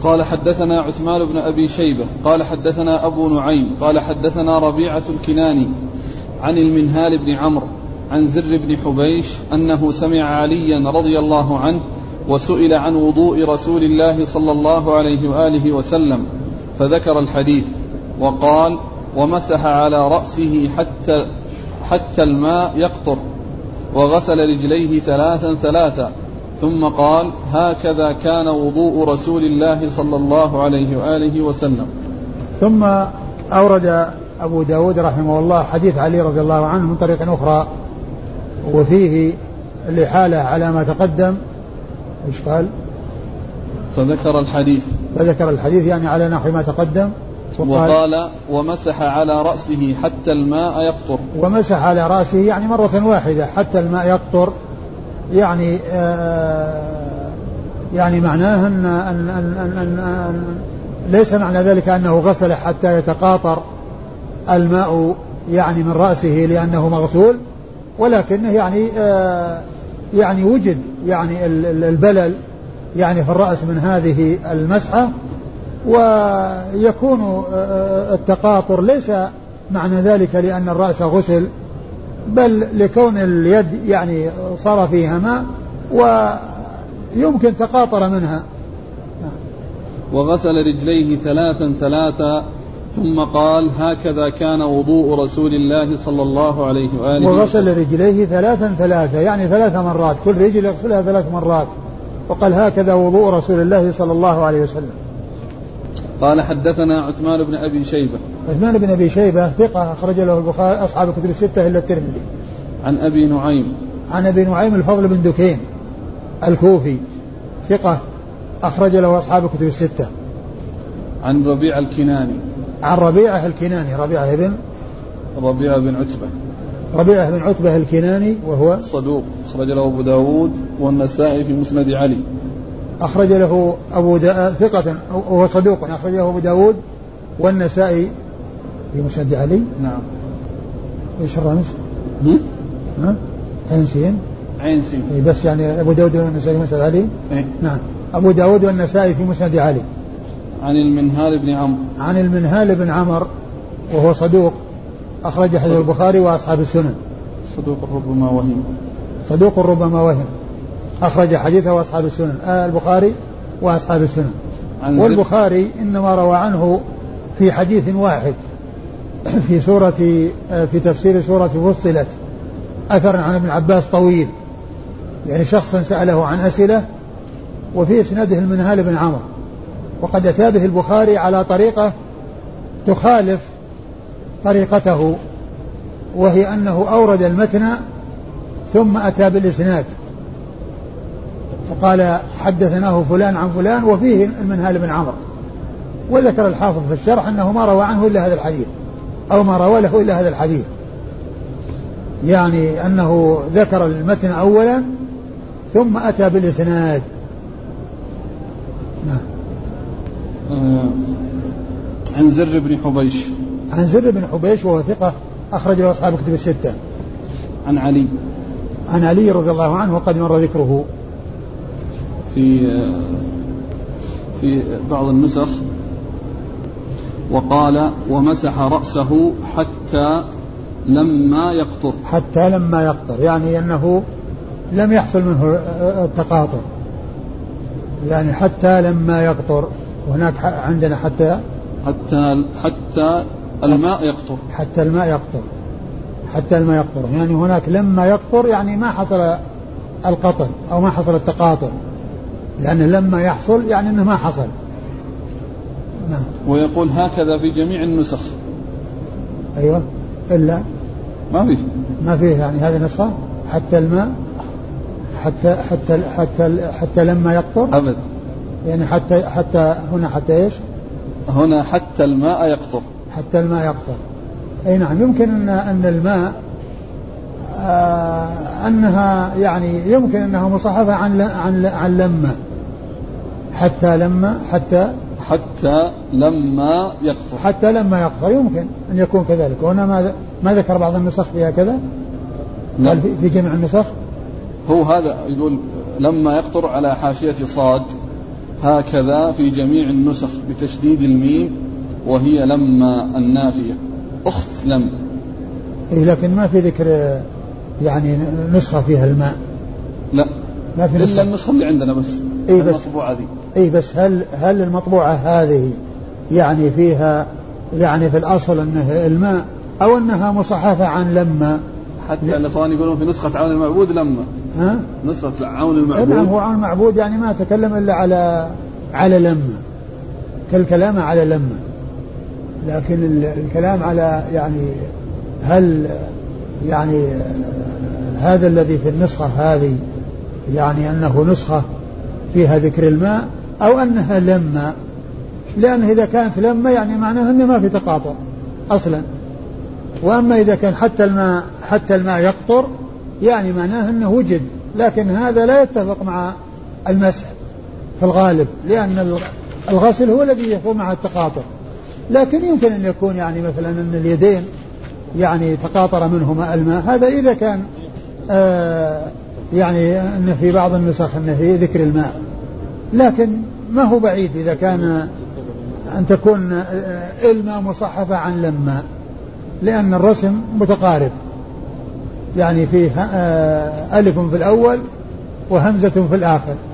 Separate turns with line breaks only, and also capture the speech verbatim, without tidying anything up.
قال حدثنا عثمان بن أبي شيبة قال حدثنا أبو نعيم قال حدثنا ربيعة الكناني عن المنهال بن عمرو عن زر بن حبيش أنه سمع عليا رضي الله عنه وسئل عن وضوء رسول الله صلى الله عليه وآله وسلم فذكر الحديث وقال ومسح على رأسه حتى, حتى الماء يقطر وغسل رجليه ثلاثا ثلاثا ثم قال هكذا كان وضوء رسول الله صلى الله عليه وآله وسلم.
ثم أورد أبو داود رحمه الله حديث علي رضي الله عنه من طريق أخرى وفيه الإحالة على ما تقدم. إيش قال؟
فذكر الحديث
فذكر الحديث يعني على نحو ما تقدم.
وقال, وقال ومسح على رأسه حتى الماء يقطر.
ومسح على رأسه يعني مرة واحدة حتى الماء يقطر يعني آه يعني معناه أن, أن, أن, أن, أن, أن ليس معنى ذلك أنه غسل حتى يتقاطر الماء يعني من رأسه لأنه مغسول، ولكنه يعني آه يعني وجد يعني البلل يعني في الرأس من هذه المسحة، ويكون التقاطر ليس معنى ذلك لأن الرأس غسل، بل لكون اليد يعني صار فيها ماء ويمكن تقاطر منها.
وغسل رجليه ثلاثا ثلاثا ثم قال هكذا كان وضوء رسول الله صلى الله عليه وآله.
وغسل رجليه ثلاثا ثلاثا يعني ثلاث مرات، كل رجل يغسلها ثلاث مرات، وقال هكذا وضوء رسول الله صلى الله عليه وسلم.
قال حدثنا عثمان بن أبي شيبة.
عثمان بن أبي شيبة ثقة أخرج له البخاري أصحاب الكتب الستة إلا الترمذي.
عن أبي نعيم.
عن أبي نعيم الفضل بن دكين الكوفي ثقة أخرج له أصحاب الكتب الستة.
عن ربيع الكناني.
عن ربيعة الكناني ربيعة بن
ربيعة بن عتبة.
ربيعة بن عتبة الكناني وهو
صدوق أخرج له أبو داود والنسائي في مسند علي.
أخرج له أبو دا... ثقة وهو صدوق أخرج له أبو داود والنسائي في مسند علي.
نعم.
إيش الرمز؟ ها؟ عين سين.
عين سين.
إيه بس يعني أبو داود والنسائي في مسند علي.
إيه؟
نعم. أبو داود والنسائي في مسند علي.
عن المنهال بن عمرو.
عن المنهال بن عمرو وهو صدوق أخرج حديث البخاري وأصحاب السنن.
صدوق ربما وهم.
صدوق ربما وهم أخرج حديثه وأصحاب السنن آه البخاري وأصحاب السنن. والبخاري إنما روى عنه في حديث واحد في سورة في تفسير سورة فصلت أثر عن ابن عباس طويل، يعني شخصا سأله عن أسئلة وفي إسناده المنهال بن عمرو، وقد أتى به البخاري على طريقة تخالف طريقته، وهي أنه أورد المتن ثم أتى بالإسناد فقال حدثناه فلان عن فلان وفيه المنهال بن عمرو، وذكر الحافظ في الشرح أنه ما روى عنه إلا هذا الحديث أو ما روى له إلا هذا الحديث، يعني أنه ذكر المتن أولا ثم أتى بالإسناد. نعم.
آه عن زر بن حبيش.
عن زر بن حبيش وهو ثقة أخرج له أصحاب الكتب الستة.
عن علي.
عن علي رضي الله عنه وقد مر ذكره
في في بعض النسخ، وقال ومسح رأسه حتى لما يقطر.
حتى لما يقطر يعني أنه لم يحصل منه التقاطر، يعني حتى لما يقطر. وهناك عندنا حتى
حتى حتى الماء يقطر.
حتى الماء يقطر. حتى الماء يقطر يعني هناك لما يقطر يعني ما حصل القطر أو ما حصل التقاطر، لأن لما يحصل يعني أنه ما حصل. نعم.
ويقول هكذا في جميع النسخ.
أيوة إلا
ما فيه
ما فيه يعني هذه نسخة حتى الماء حتى حتى حتى حتى لما يقطر
أبد،
يعني حتى حتى هنا حتى إيش؟
هنا حتى الماء يقطر.
حتى الماء يقطر. أي نعم. يمكن أن أن الماء آه أنها يعني يمكن أنها مصحفة عن عن عن لما حتى لما حتى
حتى لما يقطر.
حتى لما يقطر يمكن أن يكون كذلك. وهنا ما ما ذكر بعض النسخ فيها كذا.
نعم.
في, في جميع النسخ
هو هذا يقول لما يقطر على حاشية صاد، هكذا في جميع النسخ بتشديد الميم وهي لما النافية أخت لم.
إيه لكن ما في ذكر يعني نسخة فيها الماء.
لا
ما في
إلا النسخة اللي عندنا بس.
إيه بس
المطبوعة دي.
إيه بس هل هل المطبوعة هذه يعني فيها يعني في الأصل أنها الماء أو أنها مصحفة عن لما؟
حتى ل... الإخوان يقولون في نسخة عون المعبود لما.
ها؟
نسخة عون المعبود.
نعم هو عون المعبود يعني ما تكلم إلا على على لما كالكلام على لما، لكن الكلام على يعني هل يعني هذا الذي في النسخة هذه يعني أنه نسخة فيها ذكر الماء أو أنها لما، لأنه إذا كانت لما يعني معناه أنه ما في تقاطع أصلا، وأما إذا كان حتى الماء حتى الماء يقطر يعني معناه أنه وجد، لكن هذا لا يتفق مع المسح في الغالب لأن الغسل هو الذي يكون مع التقاطع، لكن يمكن أن يكون يعني مثلا أن اليدين يعني تقاطر منهما الماء، هذا إذا كان آه يعني أن في بعض النسخ أنه في ذكر الماء، لكن ما هو بعيد إذا كان أن تكون الماء مصحفة عن لما، لأن الرسم متقارب يعني فيه ألف في الأول وهمزة في الآخر.